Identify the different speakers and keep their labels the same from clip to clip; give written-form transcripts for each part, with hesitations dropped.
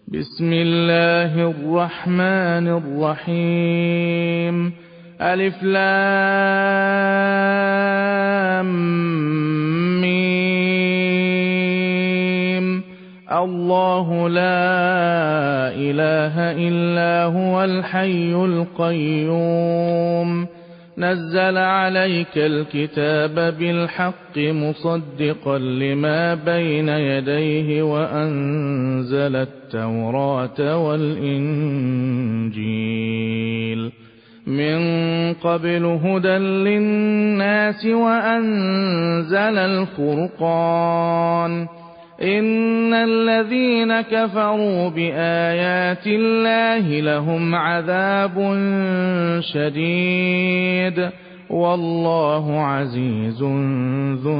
Speaker 1: بسم الله الرحمن الرحيم. ألف لام ميم. الله لا إله إلا هو الحي القيوم. نزل عليك الكتاب بالحق مصدقا لما بين يديه وأنزل التوراة والإنجيل من قبل هدى للناس وأنزل الفرقان. إن الذين كفروا بآيات الله لهم عذاب شديد والله عزيز ذو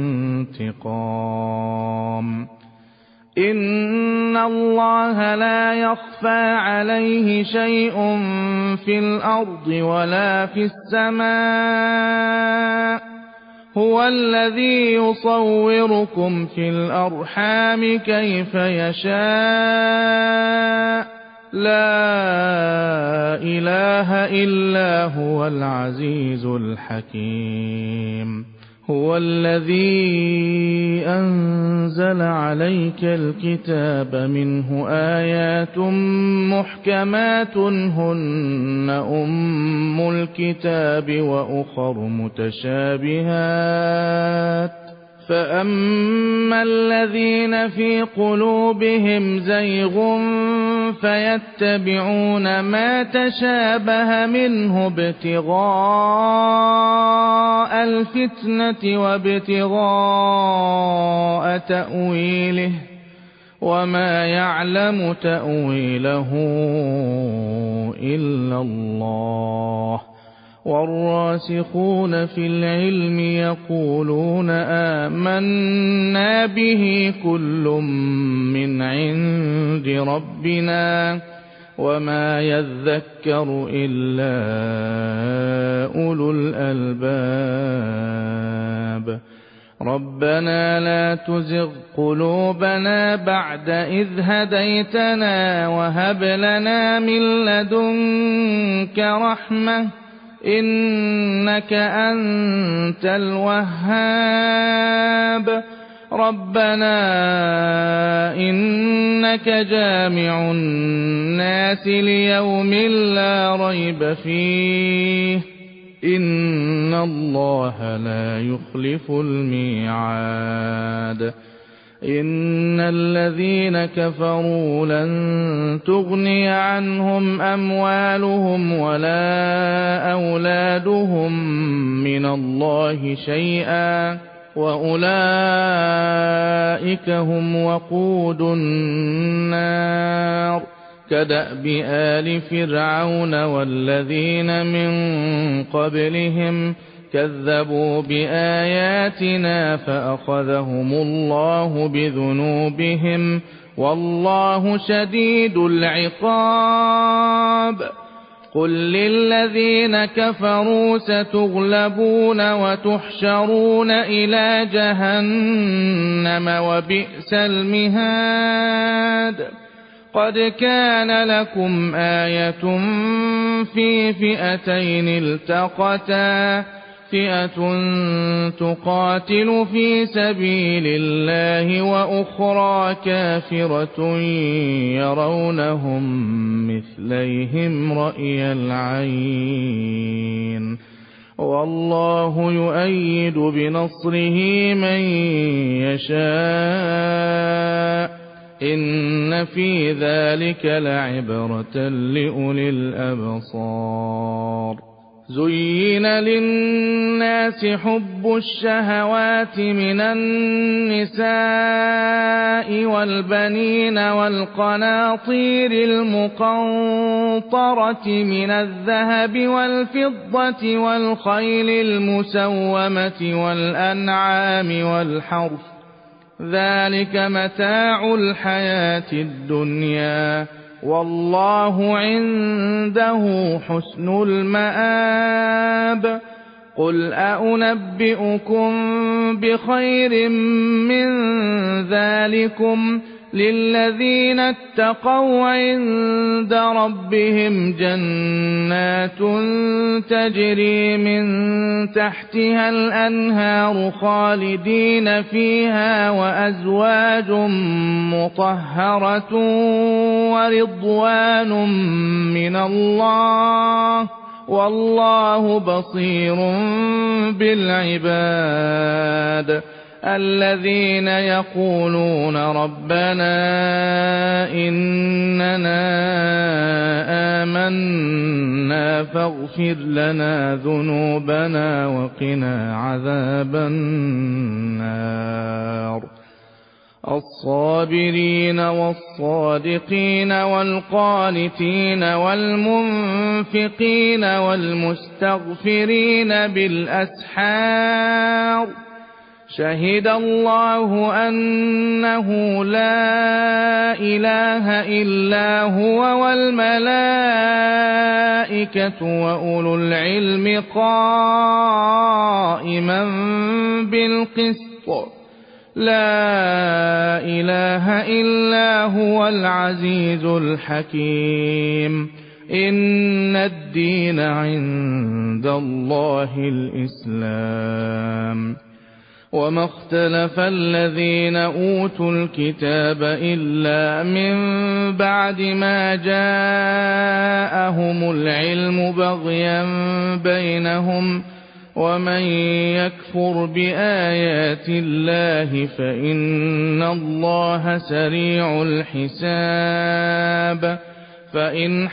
Speaker 1: انتقام. إن الله لا يخفى عليه شيء في الأرض ولا في السماء. هو الذي يصوركم في الأرحام كيف يشاء. لا إله إلا هو العزيز الحكيم. هو الذي أنزل عليك الكتاب منه آيات محكمات هن أم الكتاب وأخر متشابهات. فأما الذين في قلوبهم زيغ فيتبعون ما تشابه منه ابتغاء الفتنة وابتغاء تأويله وما يعلم تأويله إلا الله. والراسخون في العلم يقولون آمنا به كل من عند ربنا وما يذكر إلا أولو الألباب. ربنا لا تزغ قلوبنا بعد إذ هديتنا وهب لنا من لدنك رحمة إنك أنت الوهاب. ربنا إنك جامع الناس ليوم لا ريب فيه إن الله لا يخلف الميعاد. إن الذين كفروا لن تغني عنهم أموالهم ولا أولادهم من الله شيئا وأولئك هم وقود النار. كدأب آل فرعون والذين من قبلهم كذبوا بآياتنا فأخذهم الله بذنوبهم والله شديد العقاب. قل للذين كفروا ستغلبون وتحشرون إلى جهنم وبئس المهاد. قد كان لكم آية في فئتين التقتا فئة تقاتل في سبيل الله وأخرى كافرة يرونهم مثليهم رأي العين والله يؤيد بنصره من يشاء إن في ذلك لعبرة لأولي الأبصار. زين للناس حب الشهوات من النساء والبنين والقناطير المقنطرة من الذهب والفضة والخيل المسومة والأنعام والحرث ذلك متاع الحياة الدنيا والله عنده حسن المآب. قل أنبئكم بخير من ذلكم للذين اتقوا عند ربهم جنات تجري من تحتها الأنهار خالدين فيها وأزواج مطهرة ورضوان من الله والله بصير بالعباد الذين يقولون ربنا إننا آمنا فاغفر لنا ذنوبنا وقنا عذاب النار الصابرين والصادقين والقانتين والمنفقين والمستغفرين بالأسحار شهد الله أنه لا إله إلا هو والملائكة وأولو العلم قائما بالقسط لا إله إلا هو العزيز الحكيم إن الدين عند الله الإسلام وما اختلف الذين أوتوا الكتاب إلا من بعد ما جاءهم العلم بغيا بينهم ومن يكفر بآيات الله فإن الله سريع الحساب فإن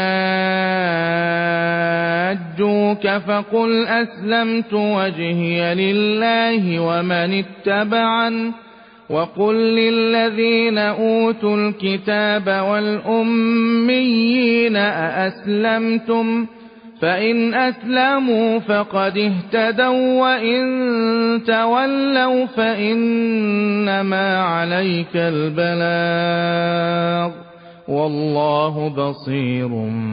Speaker 1: حاجوك فقل أسلمت وجهي لله ومن اتبعن وقل للذين أوتوا الكتاب والأميين أأسلمتم فإن أسلموا فقد اهتدوا وإن تولوا فإنما عليك البلاغ والله بصير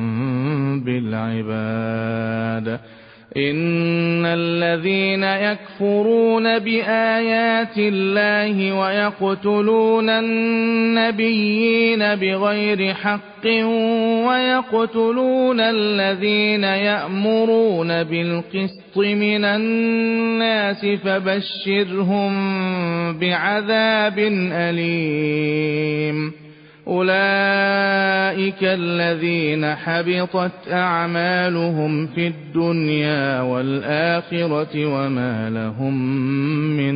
Speaker 1: بالعباد إن الذين يكفرون بآيات الله ويقتلون النبيين بغير حق ويقتلون الذين يأمرون بالقسط من الناس فبشرهم بعذاب أليم أولئك الذين حبطت أعمالهم في الدنيا والآخرة وما لهم من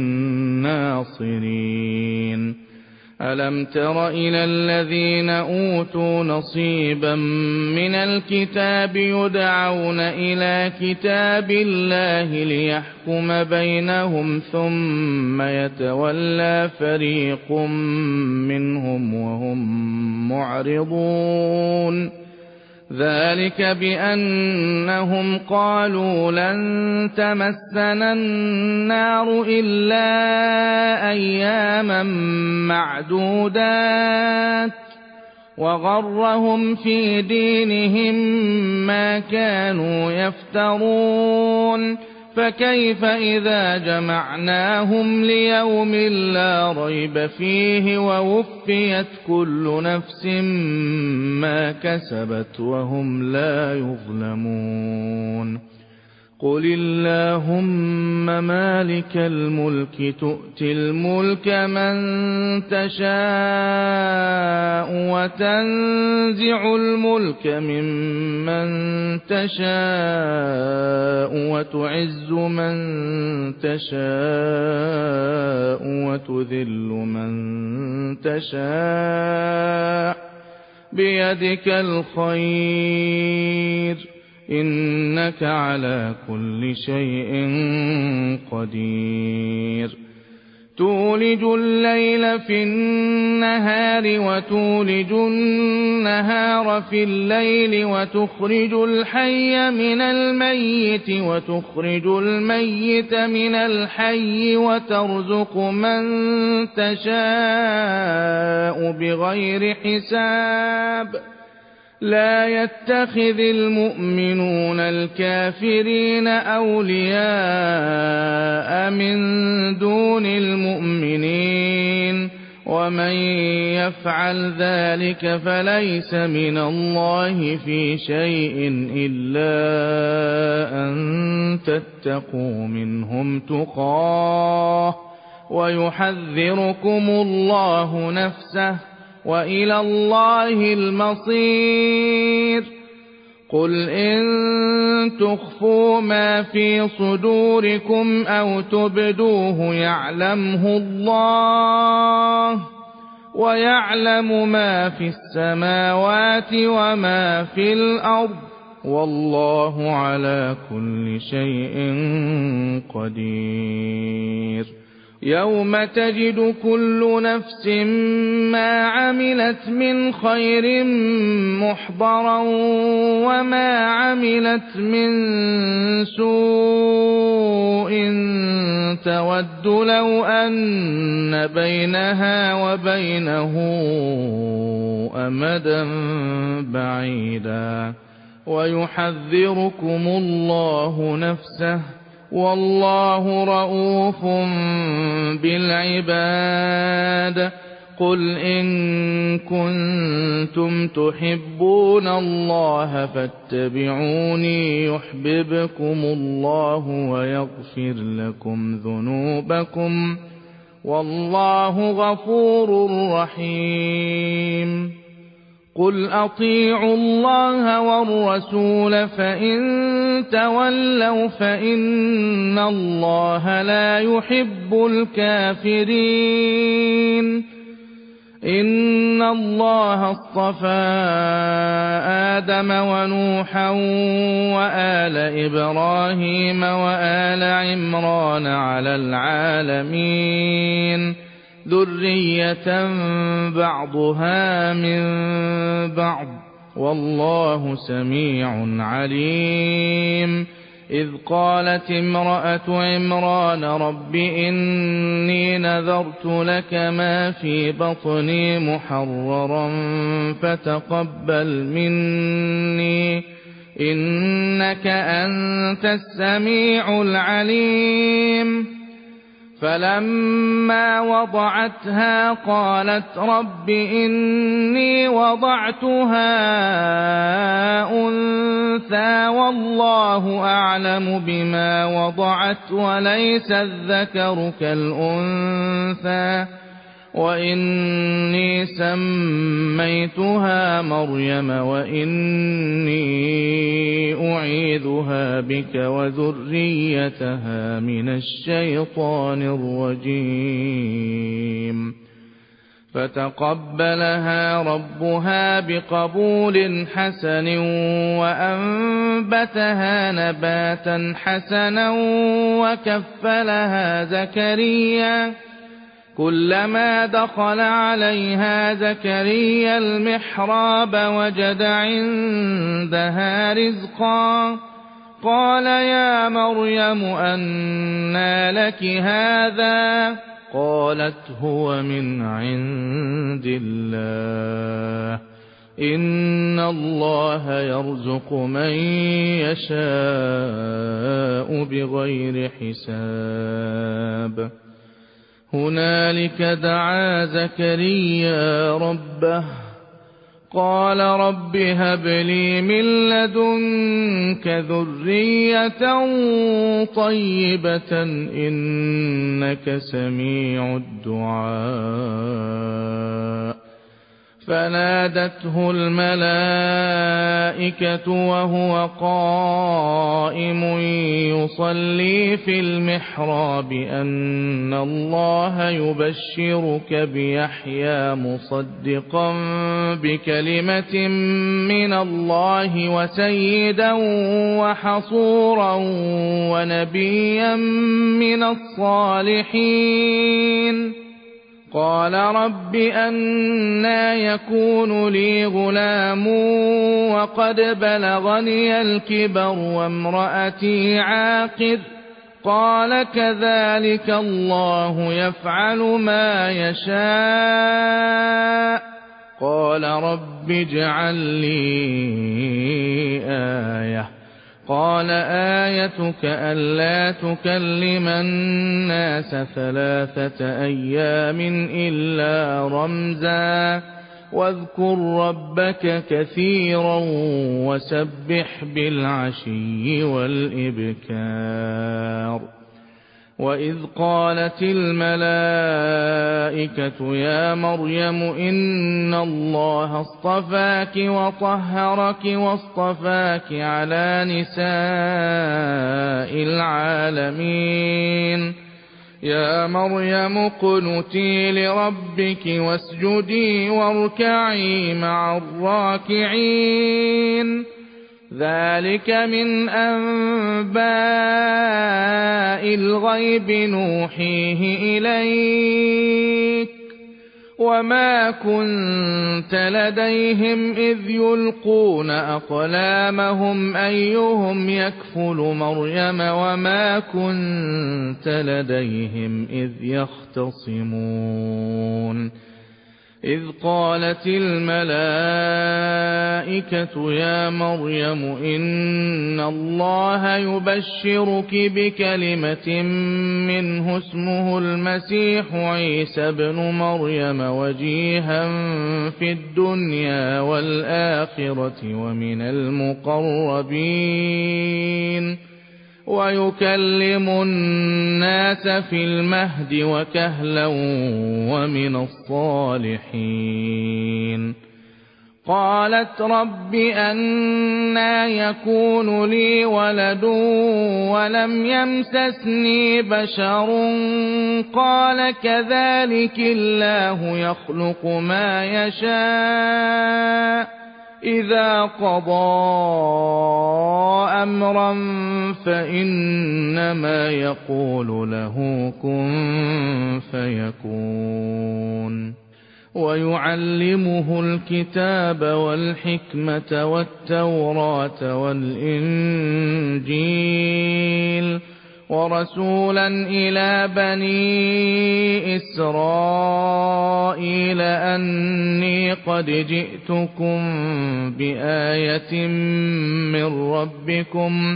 Speaker 1: ناصرين ألم تر إلى الذين أوتوا نصيبا من الكتاب يدعون إلى كتاب الله ليحكم بينهم ثم يتولى فريق منهم وهم معرضون ذلك بأنهم قالوا لن تمسنا النار إلا أياما معدودات وغرهم في دينهم ما كانوا يفترون فكيف إذا جمعناهم ليوم لا ريب فيه ووفيت كل نفس ما كسبت وهم لا يظلمون قل اللهم مالك الملك تؤتي الملك من تشاء وتنزع الملك ممن تشاء وتعز من تشاء وتذل من تشاء بيدك الخير إنك على كل شيء قدير تولج الليل في النهار وتولج النهار في الليل وتخرج الحي من الميت وتخرج الميت من الحي وترزق من تشاء بغير حساب لا يتخذ المؤمنون الكافرين أولياء من دون المؤمنين ومن يفعل ذلك فليس من الله في شيء إلا أن تتقوا منهم تقاه ويحذركم الله نفسه وإلى الله المصير. قل إن تخفوا ما في صدوركم أو تبدوه يعلمه الله ويعلم ما في السماوات وما في الأرض والله على كل شيء قدير. يوم تجد كل نفس ما عملت من خير محضرا وما عملت من سوء تود لو أن بينها وبينه أمدا بعيدا ويحذركم الله نفسه والله رءوف بالعباد. قل إن كنتم تحبون الله فاتبعوني يحببكم الله ويغفر لكم ذنوبكم والله غفور رحيم. قل أطيعوا الله والرسول فإن تولوا فإن الله لا يحب الكافرين. إن الله اصطفى آدم ونوحا وآل إبراهيم وآل عمران على العالمين ذرية بعضها من بعض والله سميع عليم. إذ قالت امرأة عمران رب إني نذرت لك ما في بطني محررا فتقبل مني إنك أنت السميع العليم. فلما وضعتها قالت رب إني وضعتها أنثى والله أعلم بما وضعت وليس الذكر كالأنثى وإني سميتها مريم وإني أعيذها بك وذريتها من الشيطان الرجيم. فتقبلها ربها بقبول حسن وأنبتها نباتا حسنا وكفلها زكريا. كلما دخل عليها زكريا المحراب وجد عندها رزقا قال يا مريم أنى لك هذا قالت هو من عند الله إن الله يرزق من يشاء بغير حساب. هنالك دعا زكريا ربه قال رب هب لي من لدنك ذرية طيبة إنك سميع الدعاء. فنادته الملائكة وهو قائم يصلي في المحراب أن الله يبشرك بيحيى مصدقا بكلمة من الله وسيدا وحصورا ونبيا من الصالحين. قال رب أنى يكون لي غلام وقد بلغني الكبر وامرأتي عاقر قال كذلك الله يفعل ما يشاء. قال رب اجعل لي آية قال آيتك ألا تكلم الناس 3 أيام إلا رمزا واذكر ربك كثيرا وسبح بالعشي والإبكار وإذ قالت الملائكة يا مريم إن الله اصطفاك وطهرك واصطفاك على نساء العالمين يا مريم اقنتي لربك واسجدي واركعي مع الراكعين ذلك من أنباء الغيب نوحيه إليك وما كنت لديهم إذ يلقون أقلامهم أيهم يكفل مريم وما كنت لديهم إذ يختصمون إذ قالت الملائكة يا مريم إن الله يبشرك بكلمة منه اسمه المسيح عيسى بن مريم وجيها في الدنيا والآخرة ومن المقربين ويكلم الناس في المهد وكهلا ومن الصالحين قالت رب أنى يكون لي ولد ولم يمسسني بشر قال كذلك الله يخلق ما يشاء إذا قضى أمرا فإنما يقول له كن فيكون ويعلمه الكتاب والحكمة والتوراة والإنجيل ورسولا إلى بني إسرائيل أني قد جئتكم بآية من ربكم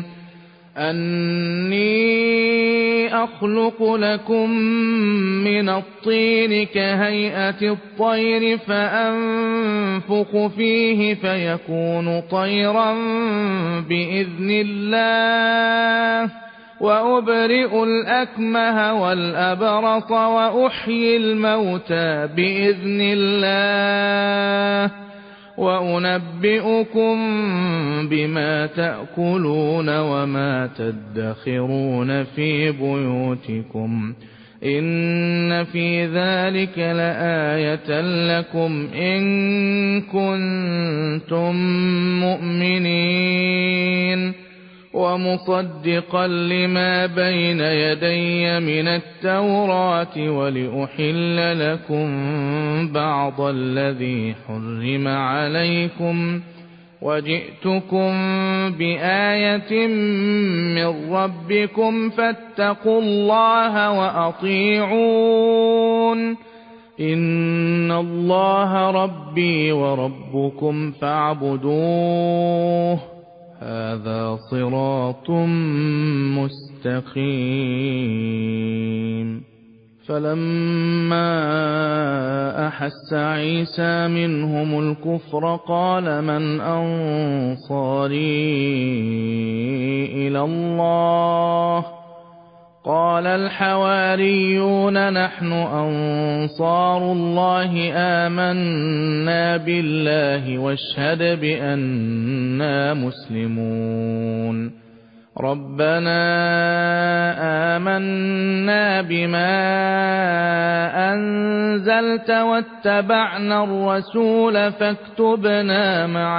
Speaker 1: أني أخلق لكم من الطين كهيئة الطير فأنفخ فيه فيكون طيرا بإذن الله وأبرئ الأكمه والأبرص وأحيي الموتى بإذن الله وأنبئكم بما تأكلون وما تدخرون في بيوتكم إن في ذلك لآية لكم إن كنتم مؤمنين ومصدقا لما بين يدي من التوراة ولأحل لكم بعض الذي حرم عليكم وجئتكم بآية من ربكم فاتقوا الله وأطيعون إن الله ربي وربكم فاعبدوه هذا صراط مستقيم فلما أحس عيسى منهم الكفر قال من أنصاري إلى الله قال الحواريون نحن أنصار الله آمنا بالله واشهد بأننا مسلمون ربنا آمنا بما أنزلت واتبعنا الرسول فاكتبنا مع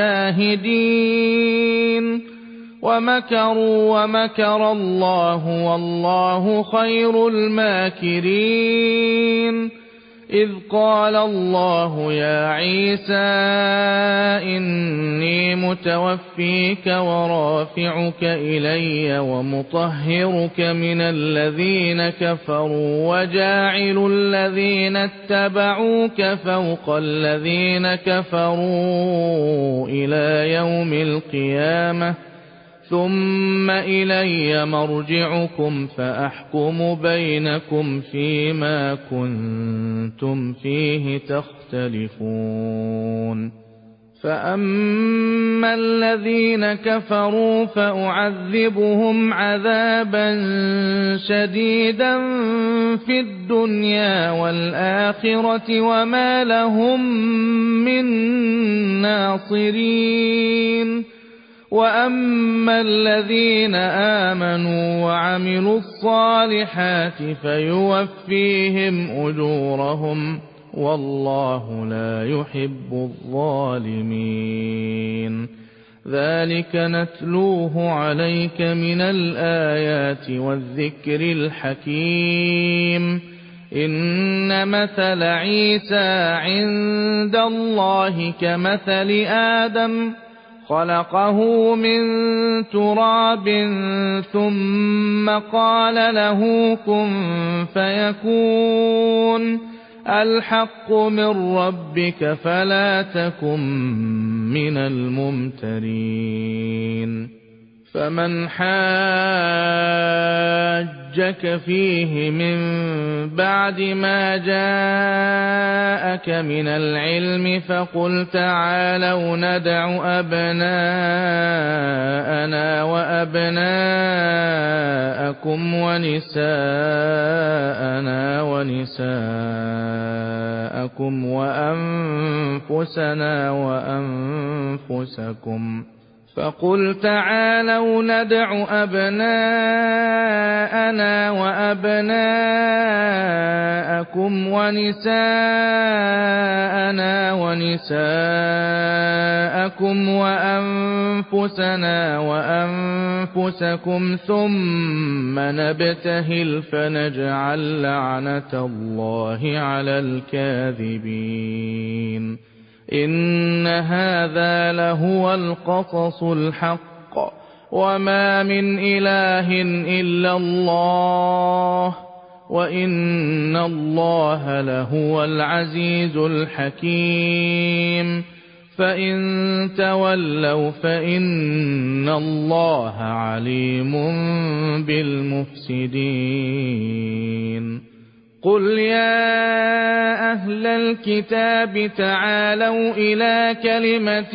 Speaker 1: الشاهدين ومكروا ومكر الله والله خير الماكرين إذ قال الله يا عيسى إني متوفيك ورافعك إلي ومطهرك من الذين كفروا وجاعل الذين اتبعوك فوق الذين كفروا إلى يوم القيامة ثم إلي مرجعكم فأحكم بينكم فيما كنتم فيه تختلفون فأما الذين كفروا فأعذبهم عذابا شديدا في الدنيا والآخرة وما لهم من ناصرين وأما الذين آمنوا وعملوا الصالحات فيوفيهم أجورهم والله لا يحب الظالمين ذلك نتلوه عليك من الآيات والذكر الحكيم إن مثل عيسى عند الله كمثل آدم خلقه من تراب ثم قال له كن فيكون الحق من ربك فلا تكن من الممترين فمن حاجك فيه من بعد ما جاءك من العلم فقل تعالوا ندع أبناءنا وأبناءكم ونساءنا ونساءكم وأنفسنا وأنفسكم فقل تعالوا ندع أبناءنا وأبناءكم ونساءنا ونساءكم وأنفسنا وأنفسكم ثم نبتهل فنجعل لعنة الله على الكاذبين إن هذا لهو القصص الحق وما من إله إلا الله وإن الله لهو العزيز الحكيم فإن تولوا فإن الله عليم بالمفسدين قل يا أهل الكتاب تعالوا إلى كلمة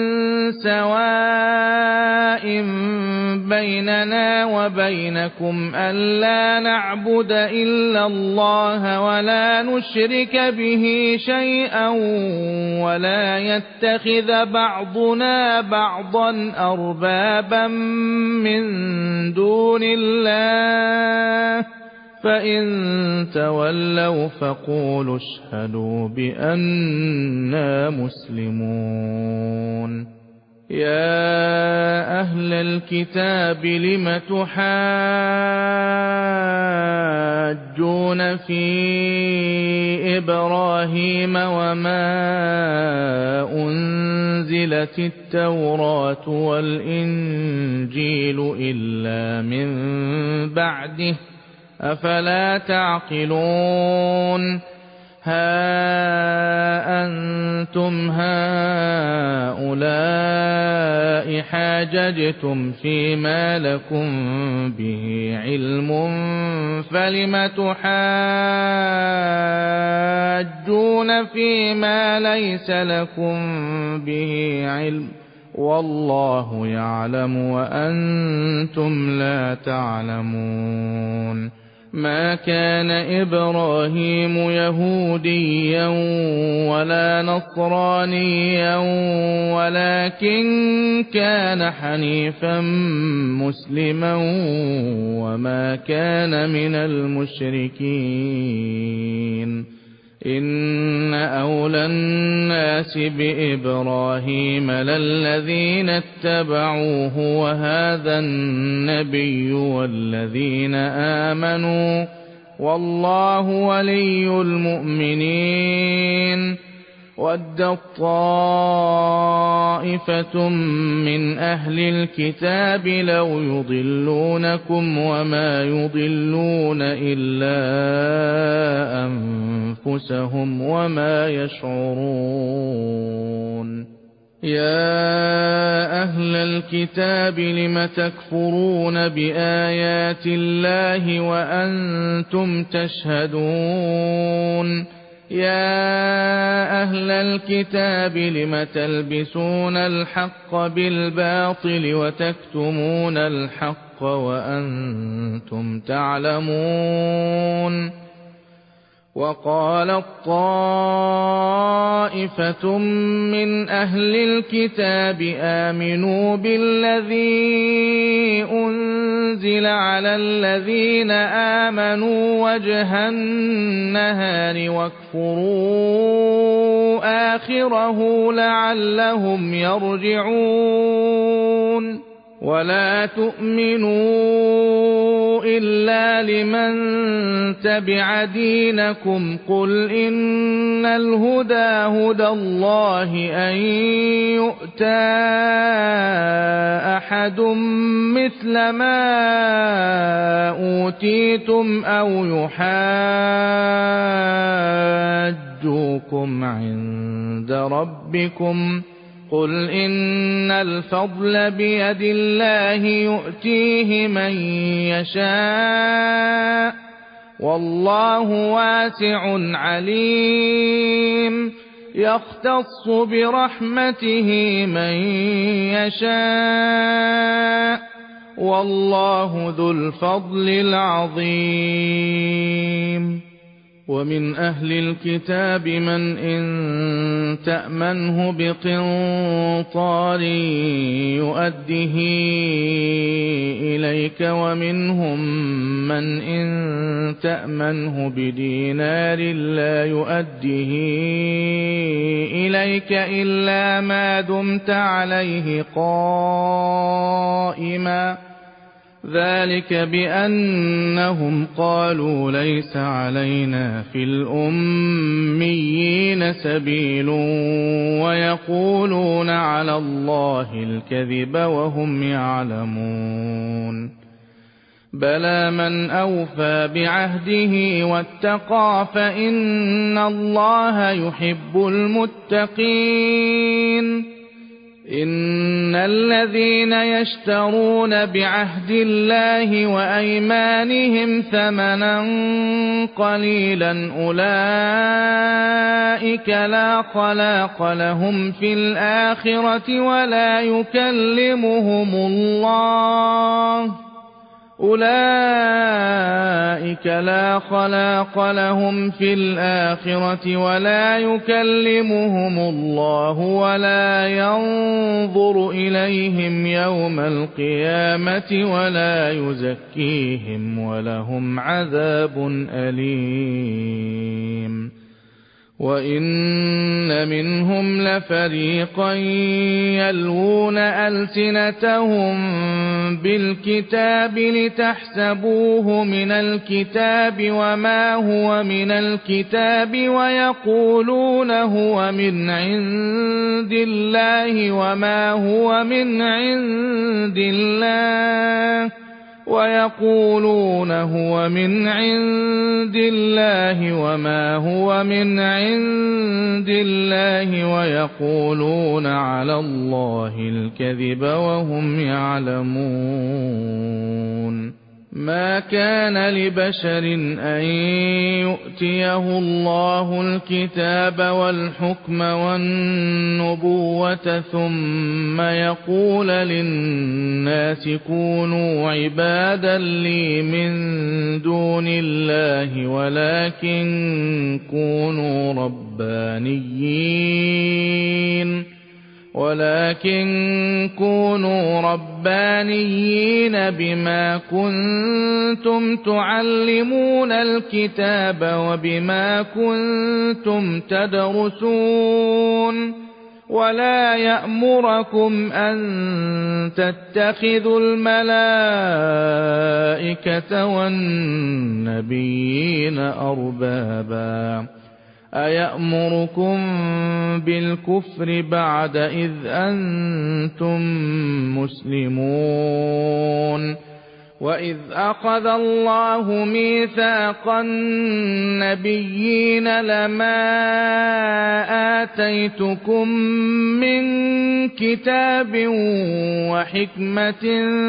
Speaker 1: سواء بيننا وبينكم ألا نعبد إلا الله ولا نشرك به شيئا ولا يتخذ بعضنا بعضا أربابا من دون الله فإن تولوا فقولوا اشهدوا بأننا مسلمون يا أهل الكتاب لم تحاجون في إبراهيم وما أنزلت التوراة والإنجيل إلا من بعده أفلا تعقلون ها أنتم هؤلاء حاججتم فيما لكم به علم فلم تحاجون فيما ليس لكم به علم والله يعلم وأنتم لا تعلمون ما كان إبراهيم يهوديا ولا نصرانيا ولكن كان حنيفا مسلما وما كان من المشركين إن أولى الناس بإبراهيم للذين اتبعوه وهذا النبي والذين آمنوا والله ولي المؤمنين ودت طائفة من أهل الكتاب لو يضلونكم وما يضلون إلا أنفسهم وما يشعرون يا أهل الكتاب لم تكفرون بآيات الله وأنتم تشهدون يا أهل الكتاب لم تلبسون الحق بالباطل وتكتمون الحق وأنتم تعلمون وقالت طائفة من أهل الكتاب آمنوا بالذي أنزل على الذين آمنوا وجه النهار واكفروا آخره لعلهم يرجعون ولا تؤمنوا إلا لمن تبع دينكم قل إن الهدى هدى الله أن يؤتى أحد مثل ما أوتيتم أو يحاجوكم عند ربكم قل إن الفضل بيد الله يؤتيه من يشاء والله واسع عليم يختص برحمته من يشاء والله ذو الفضل العظيم ومن أهل الكتاب من إن تأمنه بقنطار يؤده إليك ومنهم من إن تأمنه بدينار لا يؤده إليك إلا ما دمت عليه قائما ذلك بأنهم قالوا ليس علينا في الأميين سبيل ويقولون على الله الكذب وهم يعلمون بلى من أوفى بعهده واتقى فإن الله يحب المتقين إن الذين يشترون بعهد الله وأيمانهم ثمنا قليلا أولئك لا خلاق لهم في الآخرة ولا يكلمهم الله أولئك لا خلاق لهم في الآخرة ولا يكلمهم الله ولا ينظر إليهم يوم القيامة ولا يزكيهم ولهم عذاب أليم وإن منهم لفريقا يلوون ألسنتهم بالكتاب لتحسبوه من الكتاب وما هو من الكتاب ويقولون هو من عند الله وما هو من عند الله ويقولون هو من عند الله وما هو من عند الله ويقولون على الله الكذب وهم يعلمون ما كان لبشر أن يؤتيه الله الكتاب والحكم والنبوة ثم يقول للناس كونوا عبادا لي من دون الله ولكن كونوا ربانيين بما كنتم تعلمون الكتاب وبما كنتم تدرسون ولا يأمركم أن تتخذوا الملائكة والنبيين أربابا أيأمركم بالكفر بعد إذ أنتم مسلمون وإذ أخذ الله ميثاق النبيين لما آتيتكم من كتاب وحكمة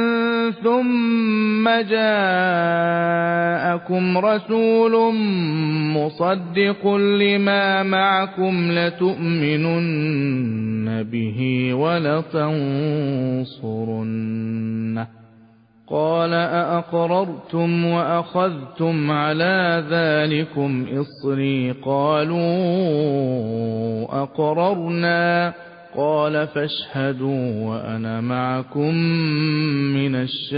Speaker 1: ثم جاءكم رسول مصدق لما معكم لتؤمنن به ولتنصرنه قال أأقررتم وأخذتم على ذلكم إصري قالوا أقررنا قال فاشهدوا وأنا معكم من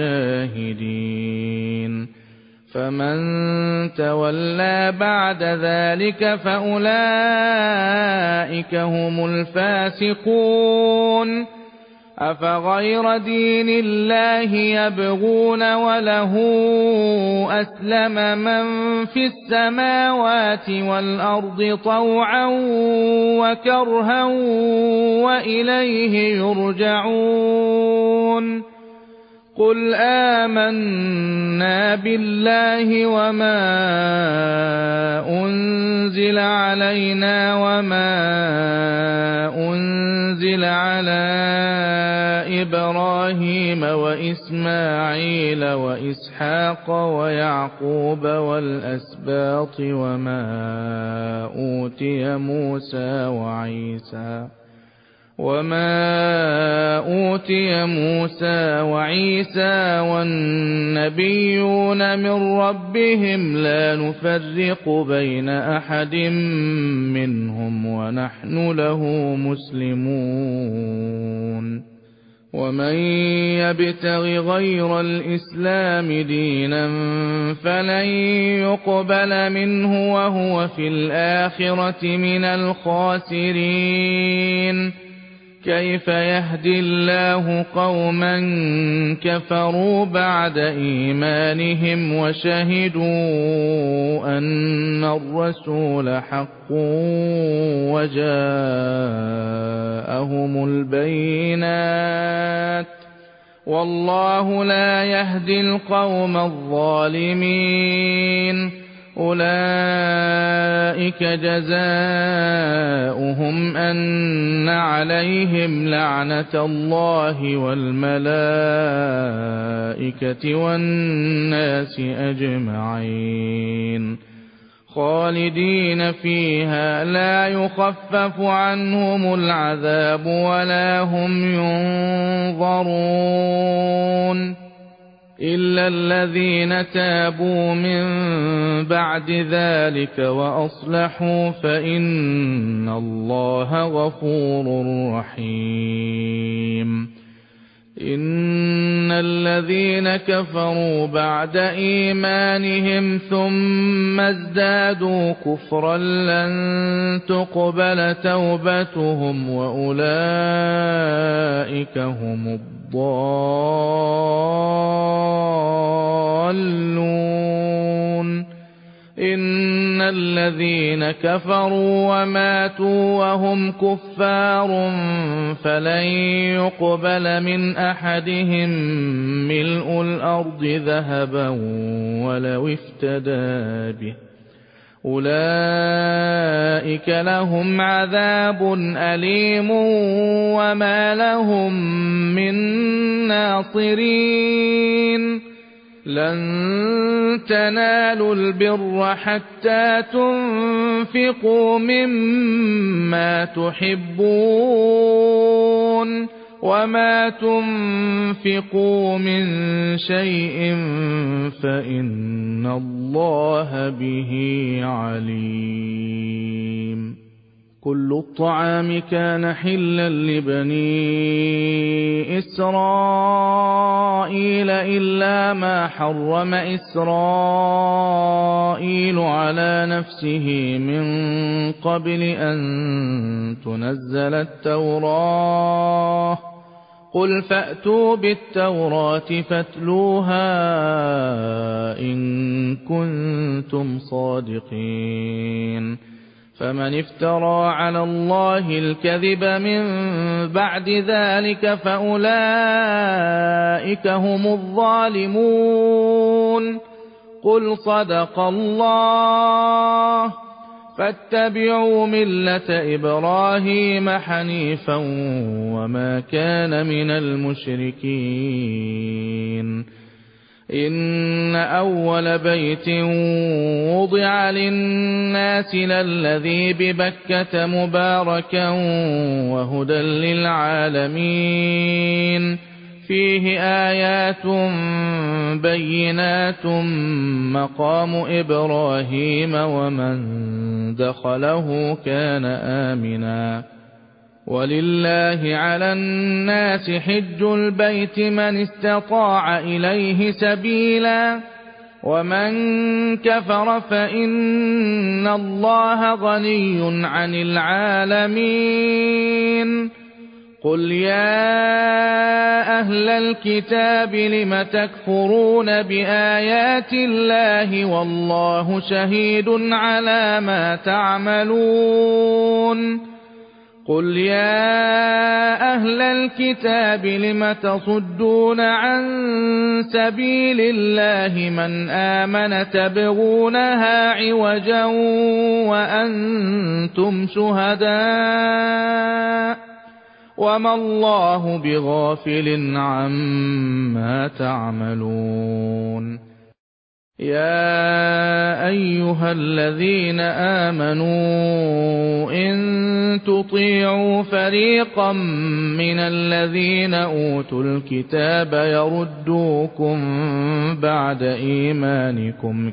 Speaker 1: الشاهدين فمن تولى بعد ذلك فأولئك هم الفاسقون أفغير دين الله يبغون وله أسلم من في السماوات والأرض طوعا وكرها وإليه يرجعون قل آمنا بالله وما أنزل علينا وما أنزل على إبراهيم وإسماعيل وإسحاق ويعقوب والأسباط وما أوتي موسى وعيسى والنبيون من ربهم لا نفرق بين أحد منهم ونحن له مسلمون ومن يبتغ غير الإسلام دينا فلن يقبل منه وهو في الآخرة من الخاسرين كيف يهدي الله قوما كفروا بعد إيمانهم وشهدوا أن الرسول حق وجاءهم البينات والله لا يهدي القوم الظالمين أولئك جزاؤهم أن عليهم لعنة الله والملائكة والناس أجمعين خالدين فيها لا يخفف عنهم العذاب ولا هم ينظرون إلا الذين تابوا من بعد ذلك وأصلحوا فإن الله غفور رحيم إن الذين كفروا بعد إيمانهم ثم ازدادوا كفرا لن تقبل توبتهم وأولئك هم الضالون إن الذين كفروا وماتوا وهم كفار فلن يقبل من أحدهم ملء الأرض ذهبا ولو افتدى به أولئك لهم عذاب أليم وما لهم من ناصرين لن تنالوا البر حتى تنفقوا مما تحبون وما تنفقوا من شيء فإن الله به عليم كل الطعام كان حلا لبني إسرائيل إلا ما حرم إسرائيل على نفسه من قبل أن تنزل التوراة قل فأتوا بالتوراة فاتلوها إن كنتم صادقين فمن افترى على الله الكذب من بعد ذلك فأولئك هم الظالمون قل صدق الله فاتبعوا ملة إبراهيم حنيفا وما كان من المشركين إن أول بيت وضع للناس للذي ببكة مباركا وهدى للعالمين فيه آيات بينات مقام إبراهيم ومن دخله كان آمنا ولله على الناس حج البيت من استطاع إليه سبيلا ومن كفر فإن الله غني عن العالمين قل يا أهل الكتاب لم تكفرون بآيات الله والله شهيد على ما تعملون قل يا أهل الكتاب لم تصدون عن سبيل الله من آمن تبغونها عوجا وأنتم شهداء وما الله بغافل عما تعملون يا أيها الذين آمنوا إن تطيعوا فريقا من الذين أوتوا الكتاب يردوكم بعد إيمانكم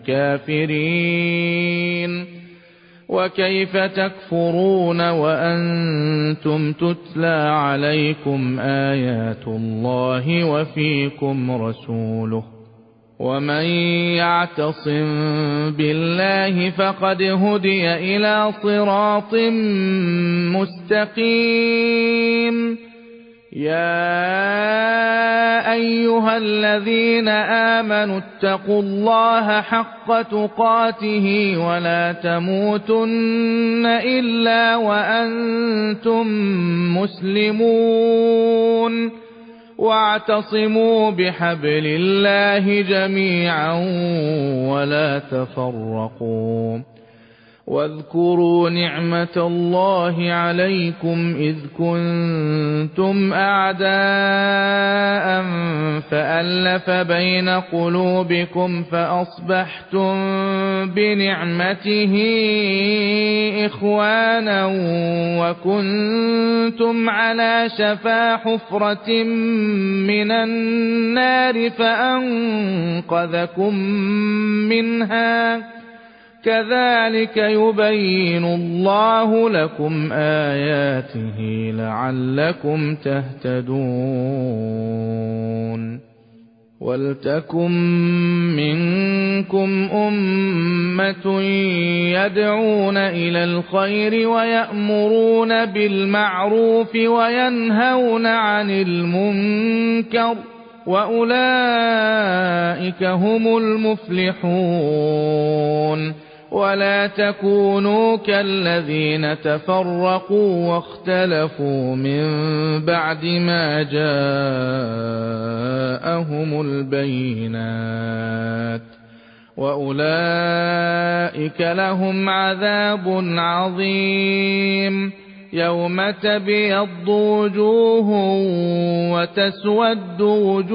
Speaker 1: كافرين وكيف تكفرون وأنتم تتلى عليكم آيات الله وفيكم رسوله ومن يعتصم بالله فقد هدي إلى صراط مستقيم يا أيها الذين آمنوا اتقوا الله حق تقاته ولا تموتن إلا وأنتم مسلمون واعتصموا بحبل الله جميعا ولا تفرقوا واذكروا نعمة الله عليكم إذ كنتم أعداء فألف بين قلوبكم فأصبحتم بنعمته إخوانا وكنتم على شفا حفرة من النار فأنقذكم منها كذلك يبين الله لكم آياته لعلكم تهتدون ولتكن منكم أمة يدعون إلى الخير ويأمرون بالمعروف وينهون عن المنكر وأولئك هم المفلحون ولا تكونوا كالذين تفرقوا واختلفوا من بعد ما جاءهم البينات وأولئك لهم عذاب عظيم يوم تبيض وجوه وتسود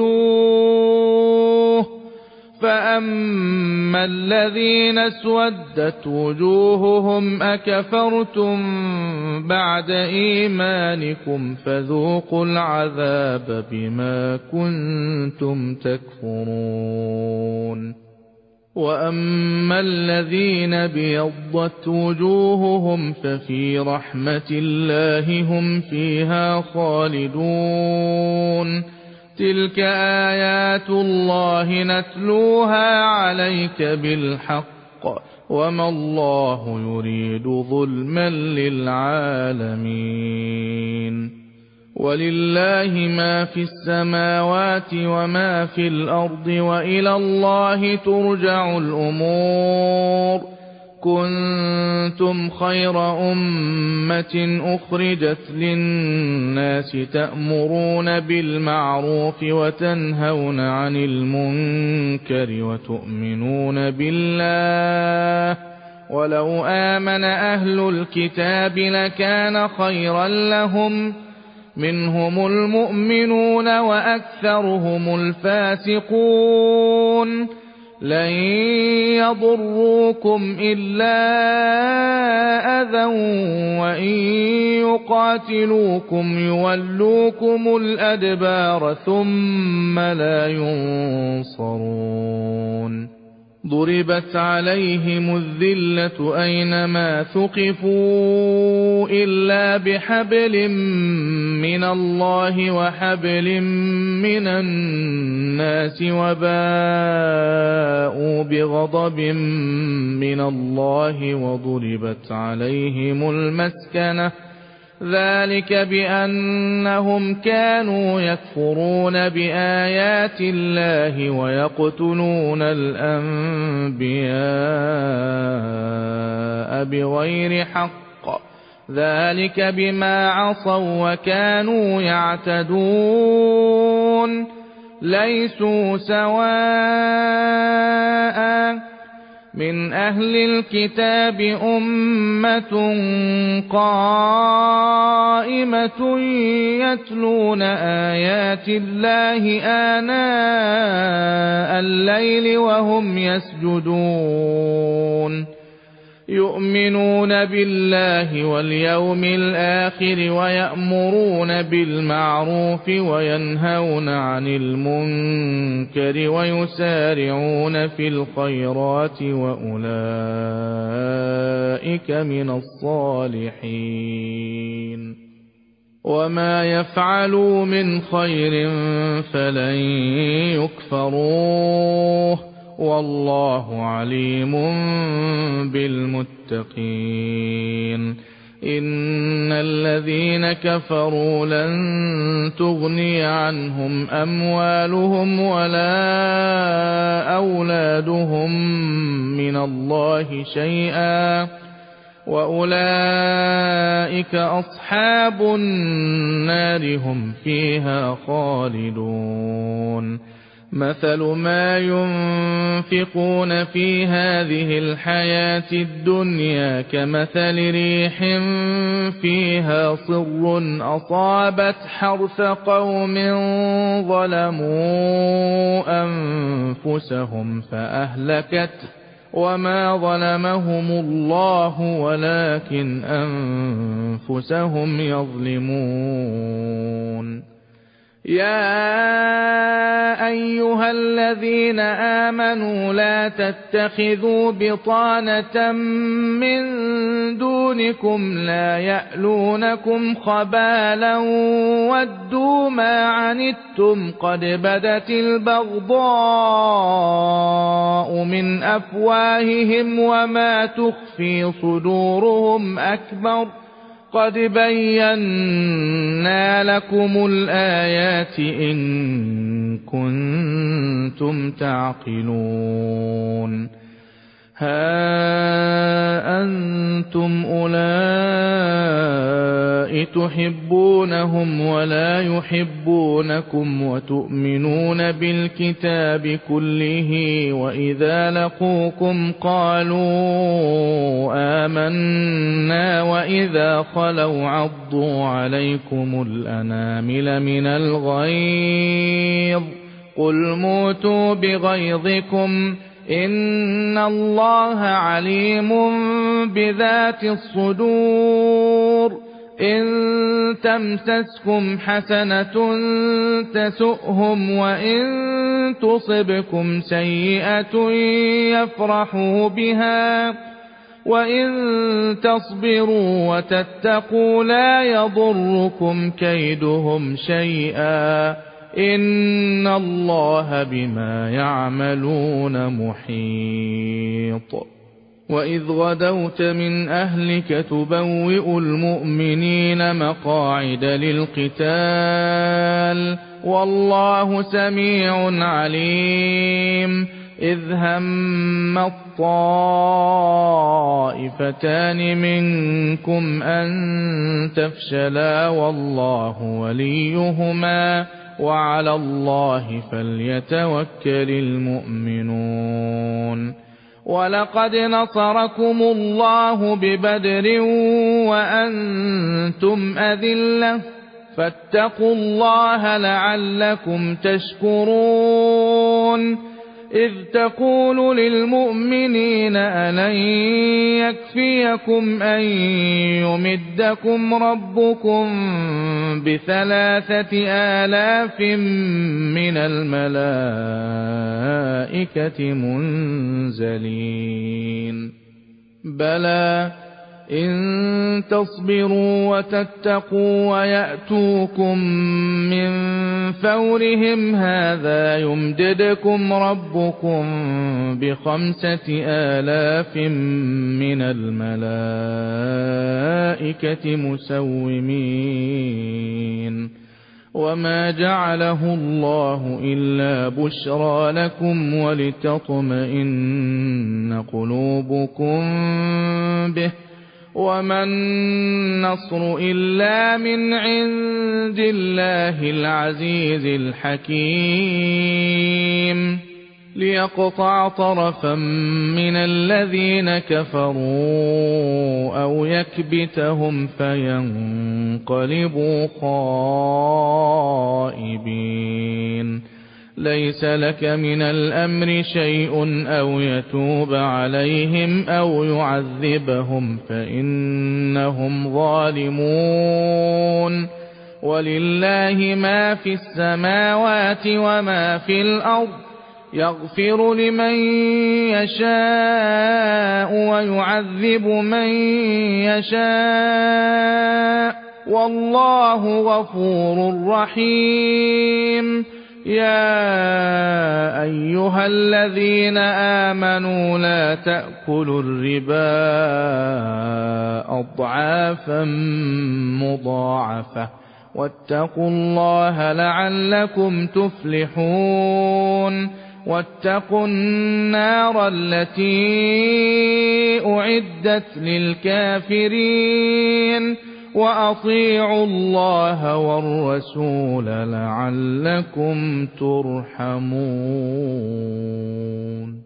Speaker 1: وجوه فأما الذين اسودت وجوههم أكفرتم بعد إيمانكم فذوقوا العذاب بما كنتم تكفرون وأما الذين بيضت وجوههم ففي رحمة الله هم فيها خالدون تلك آيات الله نتلوها عليك بالحق وما الله يريد ظلما للعالمين ولله ما في السماوات وما في الأرض وإلى الله ترجع الأمور كنتم خير أمة أخرجت للناس تأمرون بالمعروف وتنهون عن المنكر وتؤمنون بالله ولو آمن أهل الكتاب لكان خيرا لهم منهم المؤمنون وأكثرهم الفاسقون لن يضروكم إلا أذى وإن يقاتلوكم يولوكم الأدبار ثم لا ينصرون ضربت عليهم الذلة أينما ثقفوا إلا بحبل من الله وحبل من الناس وباءوا بغضب من الله وضربت عليهم المسكنة ذلك بأنهم كانوا يكفرون بآيات الله ويقتلون الأنبياء بغير حق ذلك بما عصوا وكانوا يعتدون ليسوا سواء من أهل الكتاب أمة قائمة يتلون آيات الله آناء الليل وهم يسجدون يؤمنون بالله واليوم الآخر ويأمرون بالمعروف وينهون عن المنكر ويسارعون في الخيرات وأولئك من الصالحين وما يفعلوا من خير فلن يكفروه والله عليم بالمتقين إن الذين كفروا لن تغني عنهم أموالهم ولا أولادهم من الله شيئا وأولئك أصحاب النار هم فيها خالدون مثل ما ينفقون في هذه الحياة الدنيا كمثل ريح فيها صر أصابت حرث قوم ظلموا أنفسهم فأهلكته وما ظلمهم الله ولكن أنفسهم يظلمون يا أيها الذين آمنوا لا تتخذوا بطانة من دونكم لا يألونكم خبالا ودوا ما عنتم قد بدت البغضاء من أفواههم وما تخفي صدورهم أكبر قد بينا لكم الآيات إن كنتم تعقلون ها أنتم أولئك تحبونهم ولا يحبونكم وتؤمنون بالكتاب كله وإذا لقوكم قالوا آمنا وإذا خلوا عضوا عليكم الأنامل من الغيظ قل موتوا بغيظكم إن الله عليم بذات الصدور إن تمسسكم حسنة تسؤهم وإن تصبكم سيئة يفرحوا بها وإن تصبروا وتتقوا لا يضركم كيدهم شيئا إن الله بما يعملون محيط وإذ غدوت من أهلك تبوئ المؤمنين مقاعد للقتال والله سميع عليم إذ هم الطائفتان منكم أن تفشلا والله وليهما وعلى الله فليتوكل المؤمنون ولقد نصركم الله ببدر وأنتم أذلة فاتقوا الله لعلكم تشكرون إذ تقول للمؤمنين ألن يكفيكم أن يمدكم ربكم ب3,000 من الملائكة منزلين بلى إن تصبروا وتتقوا ويأتوكم من فورهم هذا يمددكم ربكم ب5,000 من الملائكة مسومين وما جعله الله إلا بشرى لكم ولتطمئن قلوبكم به وما النصر إلا من عند الله العزيز الحكيم ليقطع طرفا من الذين كفروا أو يكبتهم فينقلبوا خائبين ليس لك من الأمر شيء أو يتوب عليهم أو يعذبهم فإنهم ظالمون ولله ما في السماوات وما في الأرض يغفر لمن يشاء ويعذب من يشاء والله غفور رحيم يا أيها الذين آمنوا لا تأكلوا الربا أضعافا مضاعفة واتقوا الله لعلكم تفلحون واتقوا النار التي أعدت للكافرين وأطيعوا الله والرسول لعلكم ترحمون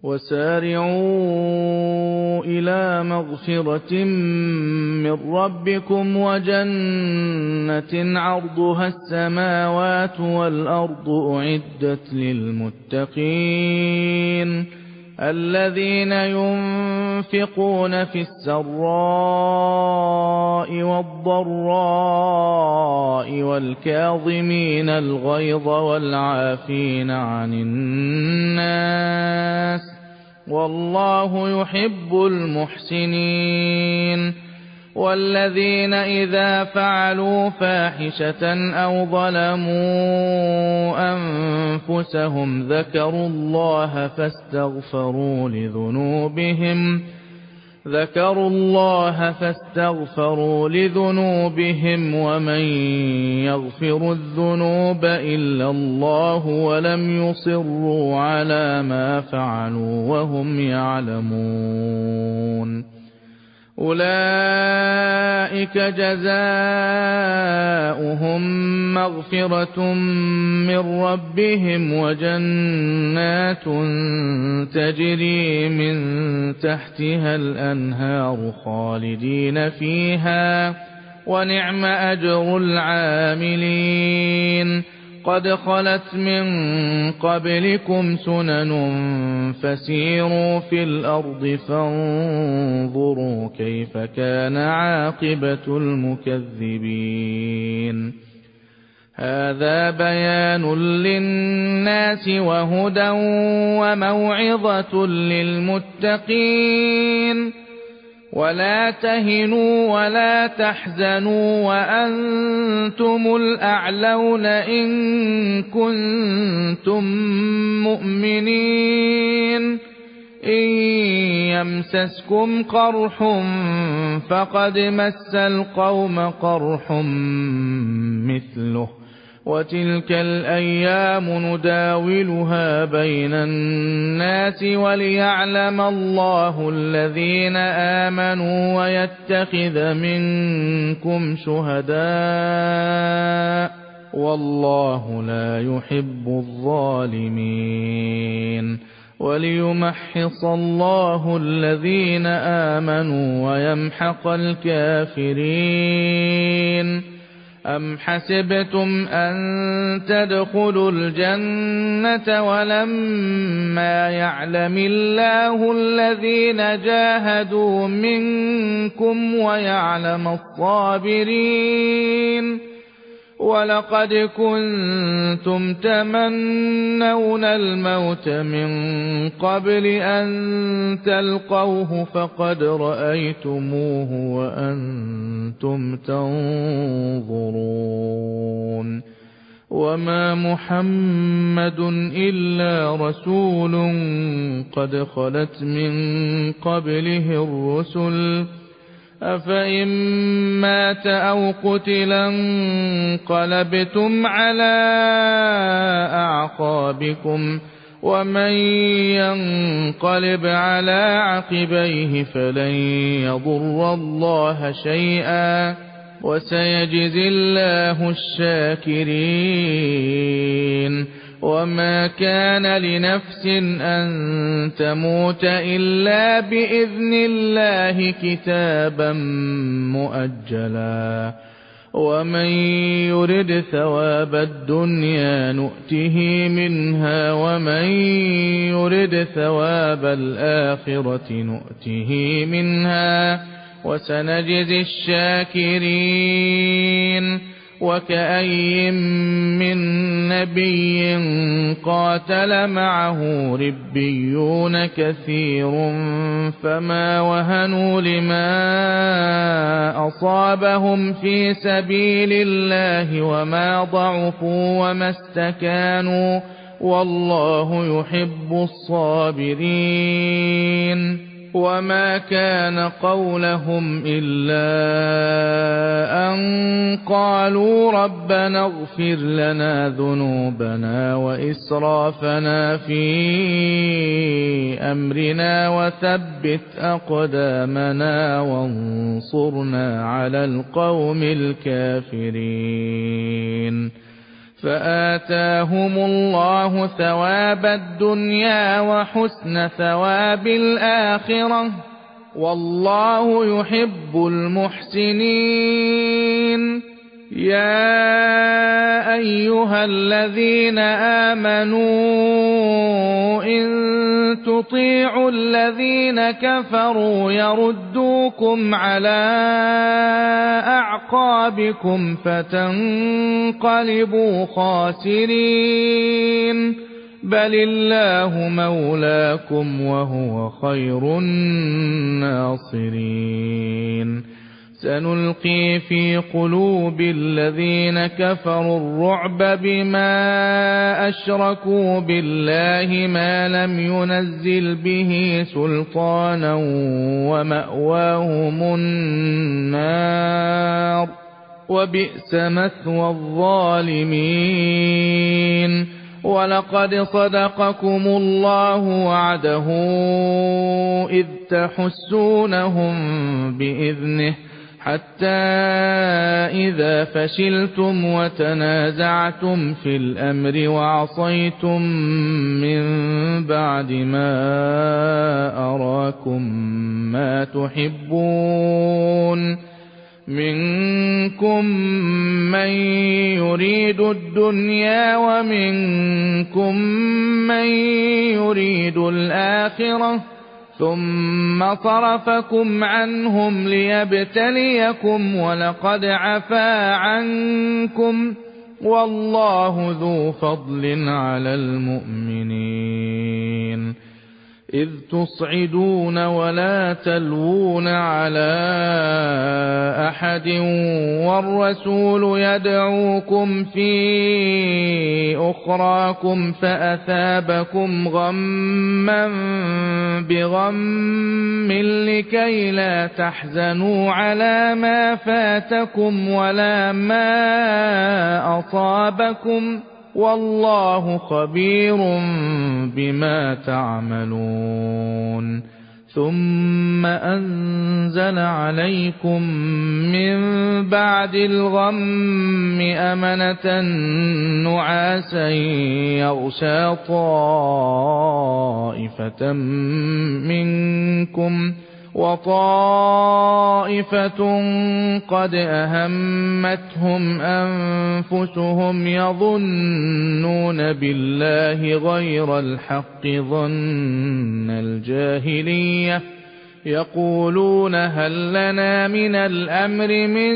Speaker 1: وسارعوا إلى مغفرة من ربكم وجنة عرضها السماوات والأرض أعدت للمتقين الذين ينفقون في السراء والضراء والكاظمين الغيظ والعافين عن الناس والله يحب المحسنين والذين إذا فعلوا فاحشة أو ظلموا أنفسهم ذكروا الله فاستغفروا لذنوبهم ومن يغفر الذنوب إلا الله ولم يصروا على ما فعلوا وهم يعلمون أولئك جزاؤهم مغفرة من ربهم وجنات تجري من تحتها الأنهار خالدين فيها ونعم أجر العاملين قد خلت من قبلكم سنن فسيروا في الأرض فانظروا كيف كان عاقبة المكذبين هذا بيان للناس وهدى وموعظة للمتقين ولا تهنوا ولا تحزنوا وأنتم الأعلون إن كنتم مؤمنين إن يمسسكم قرح فقد مس القوم قرح مثله وتلك الأيام نداولها بين الناس وليعلم الله الذين آمنوا ويتخذ منكم شهداء والله لا يحب الظالمين وليمحص الله الذين آمنوا ويمحق الكافرين. أم حسبتم أن تدخلوا الجنة ولما يعلم الله الذين جاهدوا منكم ويعلم الصابرين؟ ولقد كنتم تمنون الموت من قبل أن تلقوه فقد رأيتموه وأنتم تنظرون. وما محمد إلا رسول قد خلت من قبله الرسل أفإن مات أو قتلا انقلبتم على أعقابكم ومن ينقلب على عقبيه فلن يضر الله شيئا وسيجزي الله الشاكرين. وما كان لنفس أن تموت إلا بإذن الله كتابا مؤجلا ومن يرد ثواب الدنيا نؤته منها ومن يرد ثواب الآخرة نؤته منها وسنجزي الشاكرين. وكأي من نبي قاتل معه ربيون كثير فما وهنوا لما أصابهم في سبيل الله وما ضعفوا وما استكانوا والله يحب الصابرين. وما كان قولهم إلا أن قالوا ربنا اغفر لنا ذنوبنا وإسرافنا في أمرنا وثبت أقدامنا وانصرنا على القوم الكافرين. فآتاهم الله ثواب الدنيا وحسن ثواب الآخرة والله يحب المحسنين. يا أيها الذين آمنوا إن تطيعوا الذين كفروا يردوكم على أعقابكم فتنقلبوا خاسرين. بل الله مولاكم وهو خير الناصرين. سنلقي في قلوب الذين كفروا الرعب بما أشركوا بالله ما لم ينزل به سلطانا ومأواهم النار وبئس مثوى الظالمين. ولقد صدقكم الله وعده إذ تحسونهم بإذنه حتى إذا فشلتم وتنازعتم في الأمر وعصيتم من بعد ما أراكم ما تحبون منكم من يريد الدنيا ومنكم من يريد الآخرة ثم صرفكم عنهم ليبتليكم ولقد عفا عنكم والله ذو فضل على المؤمنين. إذ تصعدون ولا تلوون على أحد والرسول يدعوكم في أخراكم فأثابكم غما بغم لكي لا تحزنوا على ما فاتكم ولا ما أصابكم والله خبير بما تعملون. ثم أنزل عليكم من بعد الغم أمنة نعاسا يغشى طائفة منكم وطائفة قد أهمتهم أنفسهم يظنون بالله غير الحق ظن الجاهلية يقولون هل لنا من الأمر من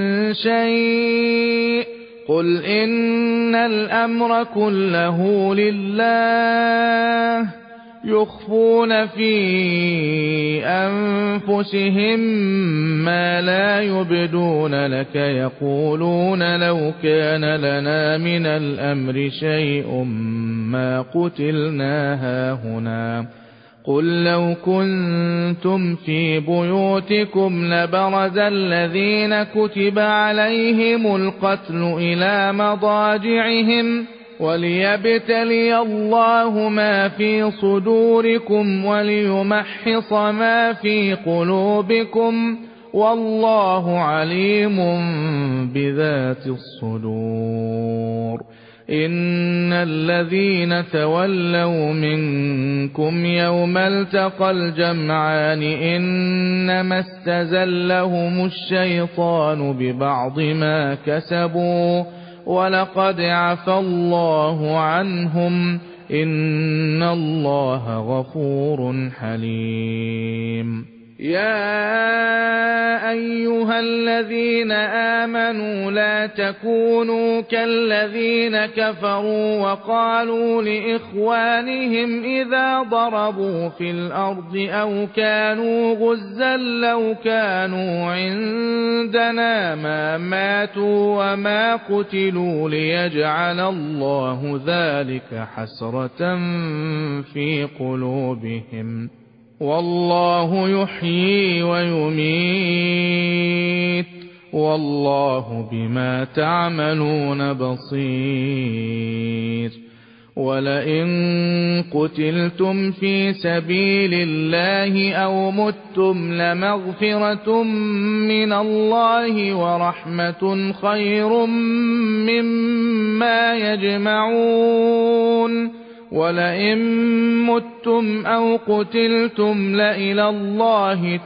Speaker 1: شيء قل إن الأمر كله لله يخفون في أنفسهم ما لا يبدون لك يقولون لو كان لنا من الأمر شيء ما قتلنا هاهنا قل لو كنتم في بيوتكم لبرز الذين كتب عليهم القتل إلى مضاجعهم وليبتلي الله ما في صدوركم وليمحص ما في قلوبكم والله عليم بذات الصدور إن الذين تولوا منكم يوم التقى الجمعان إنما استزلهم الشيطان ببعض ما كسبوا ولقد عفى الله عنهم إن الله غفور حليم يا أيها الذين آمنوا لا تكونوا كالذين كفروا وقالوا لإخوانهم إذا ضربوا في الأرض أو كانوا غزا لو كانوا عندنا ما ماتوا وما قتلوا ليجعل الله ذلك حسرة في قلوبهم والله يحيي ويميت والله بما تعملون بصير ولئن قتلتم في سبيل الله أو متم لمغفرة من الله ورحمة خير مما يجمعون ولئن متم أو قتلتم لإلى الله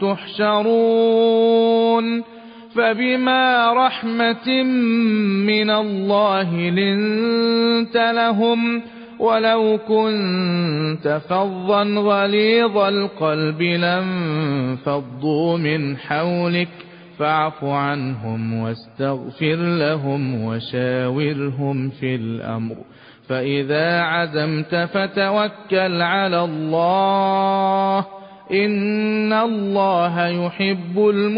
Speaker 1: تحشرون فبما رحمة من الله لنت لهم ولو كنت فظا غليظ القلب لانفضوا من حولك فاعف عنهم واستغفر لهم وشاورهم في الأمر فإذا عزمت فتوكل على الله إن الله يحب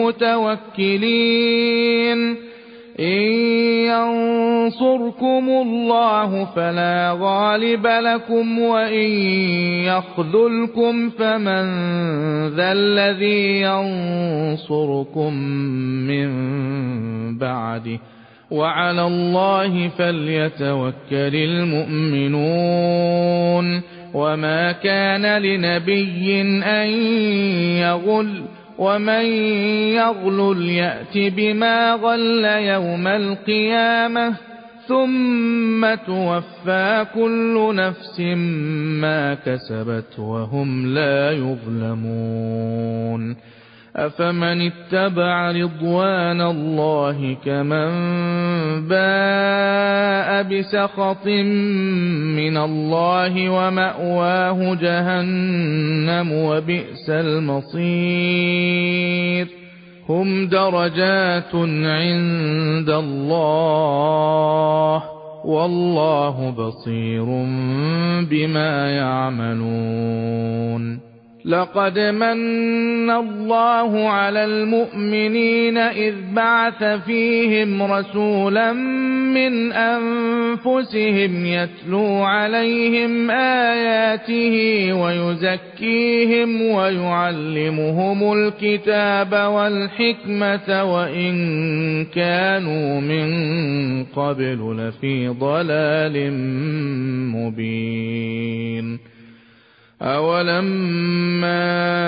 Speaker 1: المتوكلين إن ينصركم الله فلا غالب لكم وإن يخذلكم فمن ذا الذي ينصركم من بعده وعلى الله فليتوكل المؤمنون وما كان لنبي أن يغل ومن يغلل يأت بما غل يوم القيامة ثم توفى كل نفس ما كسبت وهم لا يظلمون أفمن اتبع رضوان الله كمن باء بسخط من الله ومأواه جهنم وبئس المصير هم درجات عند الله والله بصير بما يعملون لقد من الله على المؤمنين إذ بعث فيهم رسولا من أنفسهم يتلو عليهم آياته ويزكيهم ويعلمهم الكتاب والحكمة وإن كانوا من قبل لفي ضلال مبين أولما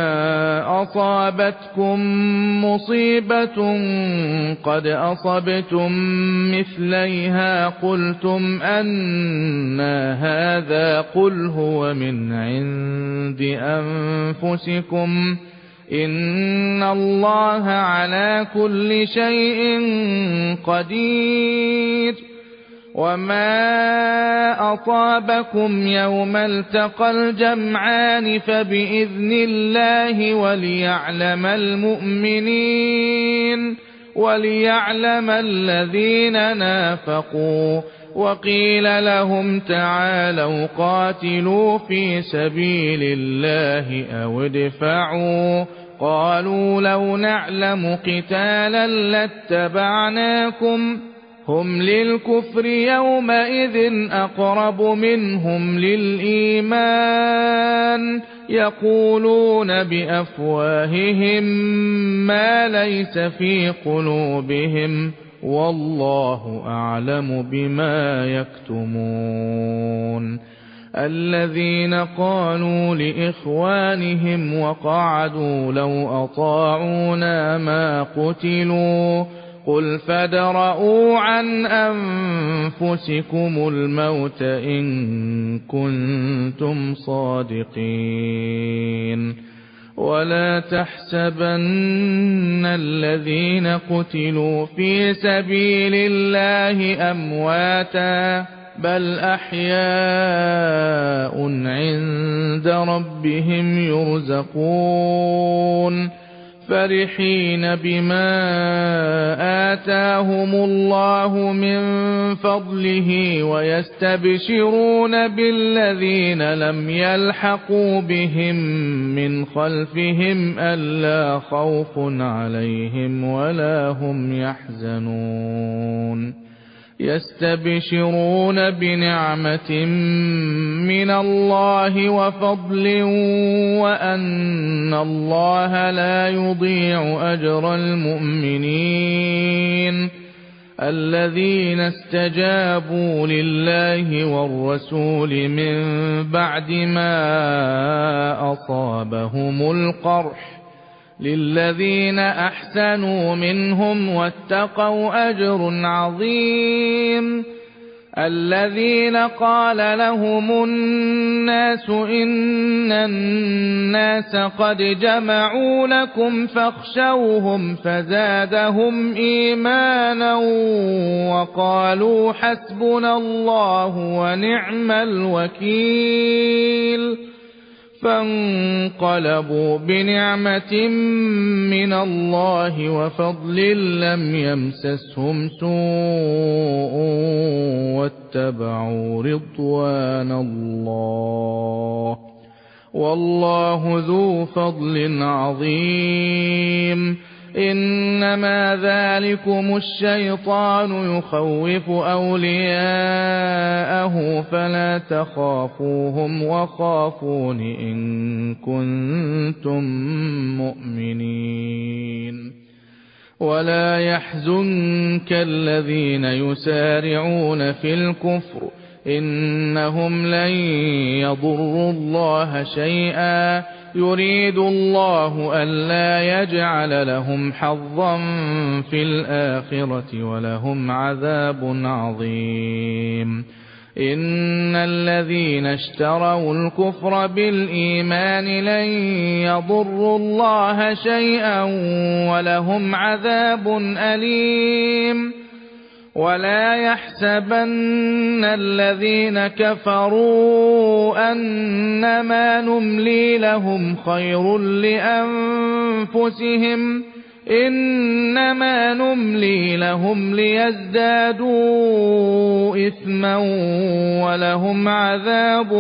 Speaker 1: أصابتكم مصيبة قد أصبتم مثليها قلتم أنى هذا قل هو من عند أنفسكم إن الله على كل شيء قدير وما أصابكم يوم التقى الجمعان فبإذن الله وليعلم الذين نافقوا وقيل لهم تعالوا قاتلوا في سبيل الله أو ادفعوا قالوا لو نعلم قتالا لاتبعناكم هم للكفر يومئذ أقرب منهم للإيمان يقولون بأفواههم ما ليس في قلوبهم والله أعلم بما يكتمون الذين قالوا لإخوانهم وقعدوا لو أطاعونا ما قتلوا قل فادرءوا عن أنفسكم الموت إن كنتم صادقين ولا تحسبن الذين قتلوا في سبيل الله أمواتا بل أحياء عند ربهم يرزقون فرحين بما آتاهم الله من فضله ويستبشرون بالذين لم يلحقوا بهم من خلفهم ألا خوف عليهم ولا هم يحزنون يستبشرون بنعمة من الله وفضل وأن الله لا يضيع أجر المؤمنين الذين استجابوا لله والرسول من بعد ما أصابهم القرح للذين أحسنوا منهم واتقوا أجر عظيم الذين قال لهم الناس إن الناس قد جمعوا لكم فاخشوهم فزادهم إيمانا وقالوا حسبنا الله ونعم الوكيل فانقلبوا بنعمة من الله وفضل لم يمسسهم سوء واتبعوا رضوان الله والله ذو فضل عظيم إنما ذلكم الشيطان يخوف أولياءه فلا تخافوهم وخافون إن كنتم مؤمنين ولا يحزنك الذين يسارعون في الكفر إنهم لن يضروا الله شيئا يريد الله ألا يجعل لهم حظا في الآخرة ولهم عذاب عظيم إن الذين اشتروا الكفر بالإيمان لن يضروا الله شيئا ولهم عذاب أليم ولا يحسبن الذين كفروا أنما نملي لهم خير لأنفسهم إنما نملي لهم ليزدادوا إثما ولهم عذاب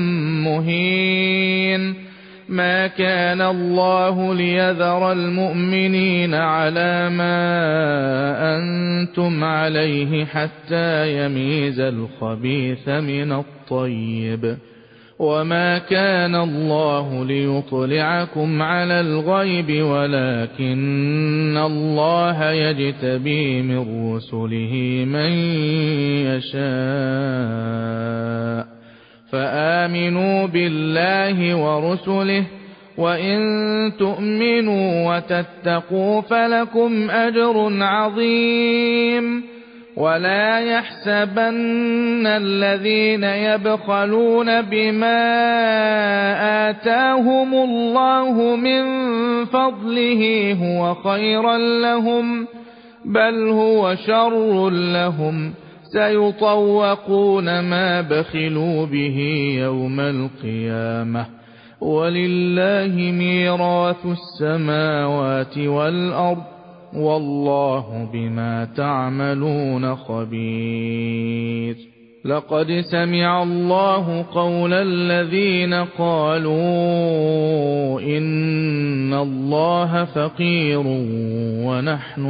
Speaker 1: مهين ما كان الله ليذر المؤمنين على ما أنتم عليه حتى يميز الخبيث من الطيب وما كان الله ليطلعكم على الغيب ولكن الله يجتبي من رسله من يشاء فآمنوا بالله الله ورسله وإن تؤمنوا وتتقوا فلكم أجر عظيم ولا يحسبن الذين يبخلون بما آتاهم الله من فضله هو خيرا لهم بل هو شر لهم سيطوقون ما بخلوا به يوم القيامة ولله ميراث السماوات والأرض والله بما تعملون خبير لقد سمع الله قول الذين قالوا إن الله فقير ونحن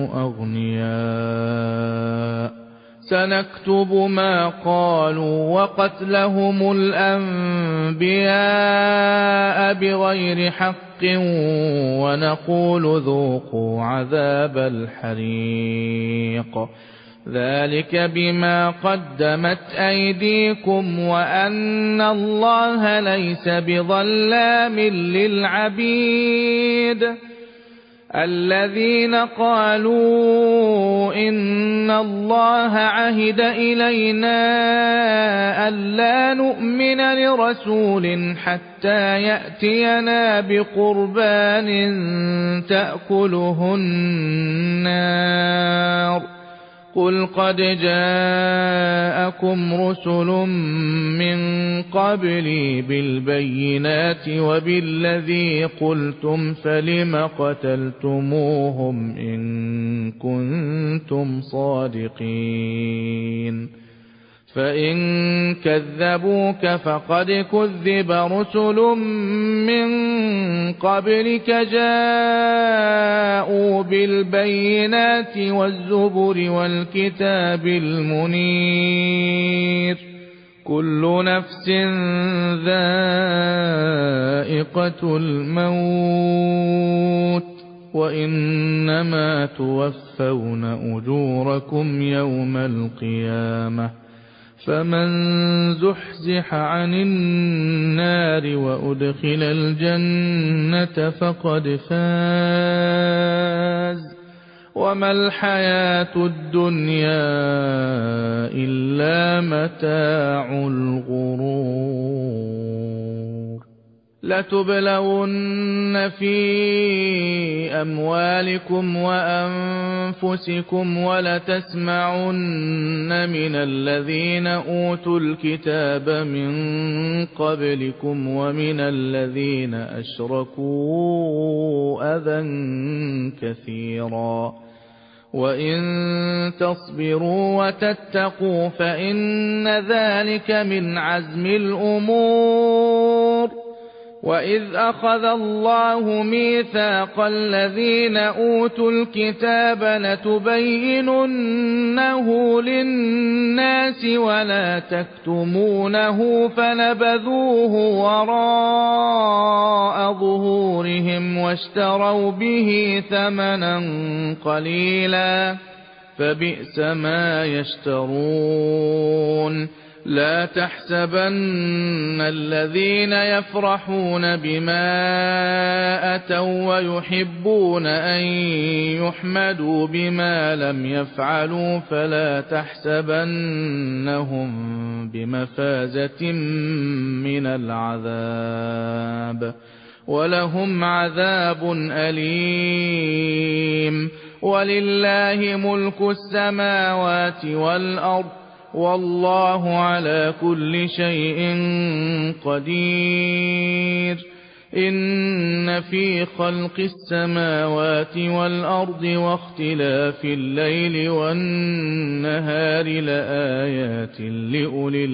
Speaker 1: أغنياء سنكتب ما قالوا وقتلهم الأنبياء بغير حق ونقول ذوقوا عذاب الحريق ذلك بما قدمت أيديكم وأن الله ليس بظلام للعبيد الذين قالوا إن الله عهد إلينا ألا نؤمن لرسول حتى يأتينا بقربان تأكله النار قل قد جاءكم رسل من قبلي بالبينات وبالذي قلتم فلم قتلتموهم إن كنتم صادقين فإن كذبوك فقد كذب رسل من قبلك جاءوا بالبينات والزبر والكتاب المنير كل نفس ذائقة الموت وإنما توفون أجوركم يوم القيامة فمن زحزح عن النار وأدخل الجنة فقد فاز وما الحياة الدنيا إلا متاع الغرور لتبلون في أموالكم وأنفسكم ولتسمعن من الذين أوتوا الكتاب من قبلكم ومن الذين أشركوا أذى كثيرا وإن تصبروا وتتقوا فإن ذلك من عزم الأمور وإذ أخذ الله ميثاق الذين أوتوا الكتاب لتبيننه للناس ولا تكتمونه فنبذوه وراء ظهورهم واشتروا به ثمنا قليلا فبئس ما يشترون لا تحسبن الذين يفرحون بما أتوا ويحبون أن يحمدوا بما لم يفعلوا فلا تحسبنهم بمفازة من العذاب ولهم عذاب أليم ولله ملك السماوات والأرض والله على كل شيء قدير إن في خلق السماوات والأرض واختلاف الليل والنهار لآيات لأولي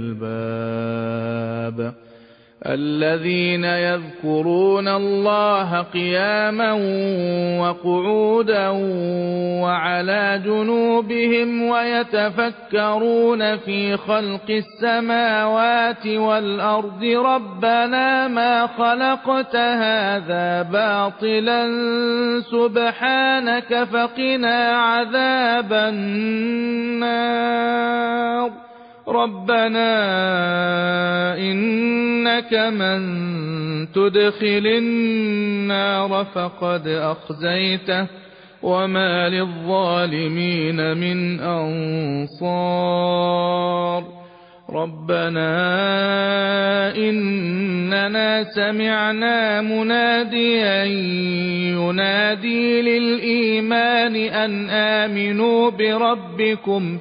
Speaker 1: الألباب الذين يذكرون الله قياما وقعودا وعلى جنوبهم ويتفكرون في خلق السماوات والأرض ربنا ما خلقت هذا باطلا سبحانك فقنا عذاب النار ربنا إنك من تدخل النار فقد أخزيته وما للظالمين من أنصار ربنا إننا سمعنا مناديا ينادي للإيمان أن آمنوا بربكم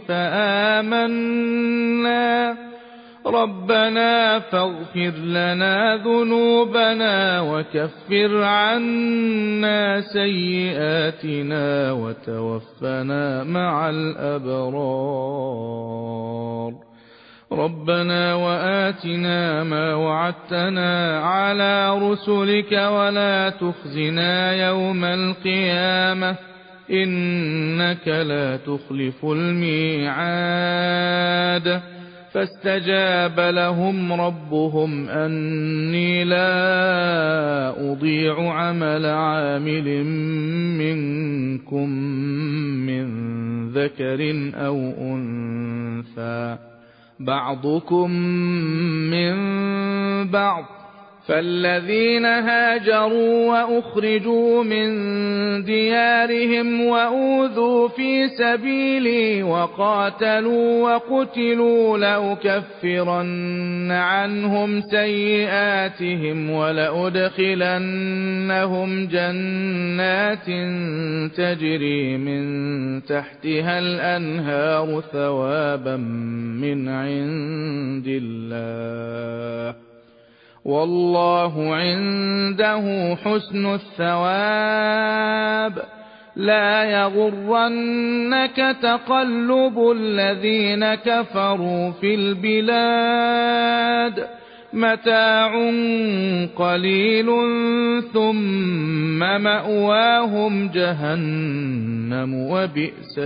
Speaker 1: فآمنا ربنا فاغفر لنا ذنوبنا وكفر عنا سيئاتنا وتوفنا مع الأبرار ربنا وآتنا ما وعدتنا على رسلك ولا تخزنا يوم القيامة إنك لا تخلف الميعاد فاستجاب لهم ربهم أني لا أضيع عمل عامل منكم من ذكر أو أنثى بعضكم من بعض فالذين هاجروا وأخرجوا من ديارهم وأوذوا في سبيلي وقاتلوا وقتلوا لأكفرن عنهم سيئاتهم ولأدخلنهم جنات تجري من تحتها الأنهار ثوابا من عند الله والله عنده حسن الثواب لا يغرنك تقلب الذين كفروا في البلاد متاع قليل ثم مأواهم جهنم وبئس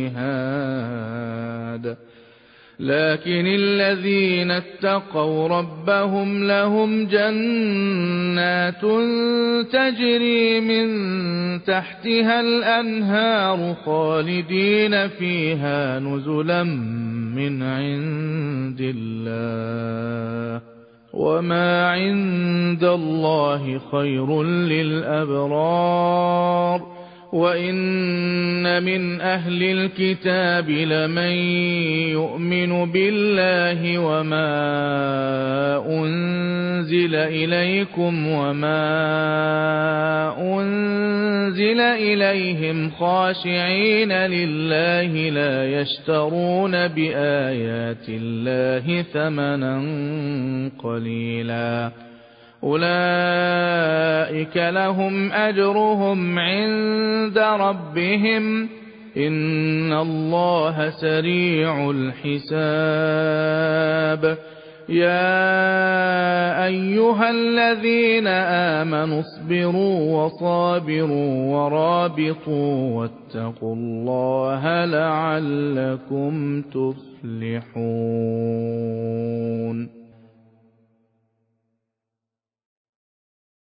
Speaker 1: المهاد لكن الذين اتقوا ربهم لهم جنات تجري من تحتها الأنهار خالدين فيها نزلا من عند الله وما عند الله خير للأبرار وإن من أهل الكتاب لمن يؤمن بالله وما أنزل إليكم وما أنزل إليهم خاشعين لله لا يشترون بآيات الله ثمنا قليلا أولئك لهم أجرهم عند ربهم إن الله سريع الحساب يا أيها الذين آمنوا اصبروا وصابروا ورابطوا واتقوا الله لعلكم تفلحون